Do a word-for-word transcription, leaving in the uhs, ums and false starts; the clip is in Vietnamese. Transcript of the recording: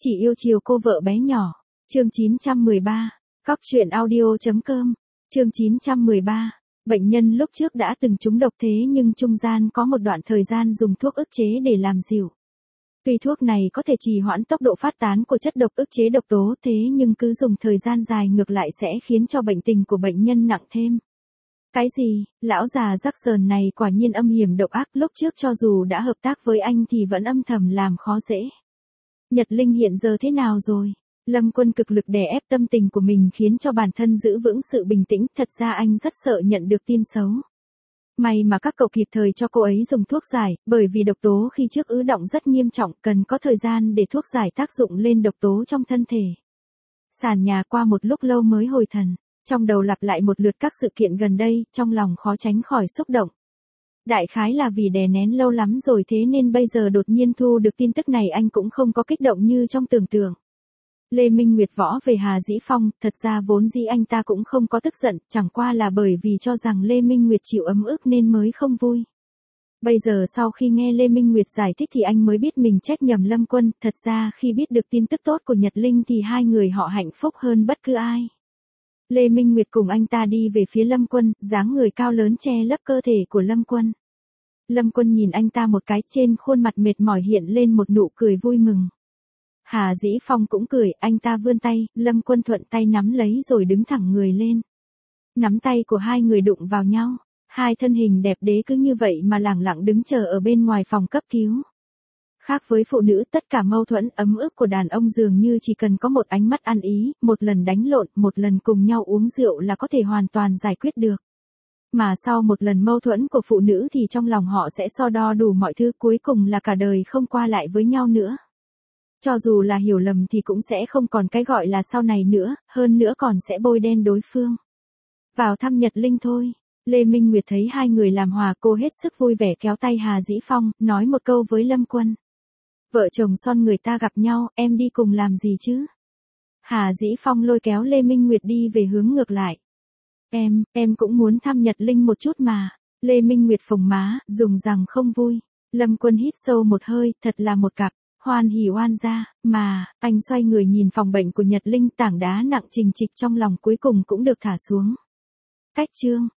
Chỉ yêu chiều cô vợ bé nhỏ. Chương chín trăm mười ba. Cóc truyện audio.com. Chương chín trăm mười ba. Bệnh nhân lúc trước đã từng trúng độc thế nhưng trung gian có một đoạn thời gian dùng thuốc ức chế để làm dịu. Tuy thuốc này có thể trì hoãn tốc độ phát tán của chất độc ức chế độc tố thế nhưng cứ dùng thời gian dài ngược lại sẽ khiến cho bệnh tình của bệnh nhân nặng thêm. Cái gì, lão già Jackson này quả nhiên âm hiểm độc ác, lúc trước cho dù đã hợp tác với anh thì vẫn âm thầm làm khó dễ. Nhật Linh hiện giờ thế nào rồi? Lâm Quân cực lực đè ép tâm tình của mình khiến cho bản thân giữ vững sự bình tĩnh, thật ra anh rất sợ nhận được tin xấu. May mà các cậu kịp thời cho cô ấy dùng thuốc giải, bởi vì độc tố khi trước ứ đọng rất nghiêm trọng, cần có thời gian để thuốc giải tác dụng lên độc tố trong thân thể. Sàn nhà qua một lúc lâu mới hồi thần, trong đầu lặp lại một lượt các sự kiện gần đây, trong lòng khó tránh khỏi xúc động. Đại khái là vì đè nén lâu lắm rồi thế nên bây giờ đột nhiên thu được tin tức này anh cũng không có kích động như trong tưởng tượng. Lê Minh Nguyệt võ về Hà Dĩ Phong, thật ra vốn dĩ anh ta cũng không có tức giận, chẳng qua là bởi vì cho rằng Lê Minh Nguyệt chịu ấm ức nên mới không vui. Bây giờ sau khi nghe Lê Minh Nguyệt giải thích thì anh mới biết mình trách nhầm Lâm Quân, thật ra khi biết được tin tức tốt của Nhật Linh thì hai người họ hạnh phúc hơn bất cứ ai. Lê Minh Nguyệt cùng anh ta đi về phía Lâm Quân, dáng người cao lớn che lấp cơ thể của Lâm Quân. Lâm Quân nhìn anh ta một cái, trên khuôn mặt mệt mỏi hiện lên một nụ cười vui mừng. Hà Dĩ Phong cũng cười, anh ta vươn tay, Lâm Quân thuận tay nắm lấy rồi đứng thẳng người lên. Nắm tay của hai người đụng vào nhau, hai thân hình đẹp đẽ cứ như vậy mà lẳng lặng đứng chờ ở bên ngoài phòng cấp cứu. Khác với phụ nữ, tất cả mâu thuẫn ấm ức của đàn ông dường như chỉ cần có một ánh mắt ăn ý, một lần đánh lộn, một lần cùng nhau uống rượu là có thể hoàn toàn giải quyết được. Mà sau một lần mâu thuẫn của phụ nữ thì trong lòng họ sẽ so đo đủ mọi thứ, cuối cùng là cả đời không qua lại với nhau nữa. Cho dù là hiểu lầm thì cũng sẽ không còn cái gọi là sau này nữa, hơn nữa còn sẽ bôi đen đối phương. Vào thăm Nhật Linh thôi. Lê Minh Nguyệt thấy hai người làm hòa, cô hết sức vui vẻ kéo tay Hà Dĩ Phong, nói một câu với Lâm Quân. Vợ chồng son người ta gặp nhau, em đi cùng làm gì chứ? Hà Dĩ Phong lôi kéo Lê Minh Nguyệt đi về hướng ngược lại. Em, em cũng muốn thăm Nhật Linh một chút mà. Lê Minh Nguyệt phồng má, dùng rằng không vui. Lâm Quân hít sâu một hơi, thật là một cặp. Hoan hỉ oan gia, mà, anh xoay người nhìn phòng bệnh của Nhật Linh, tảng đá nặng trình trịch trong lòng cuối cùng cũng được thả xuống. Cách chương.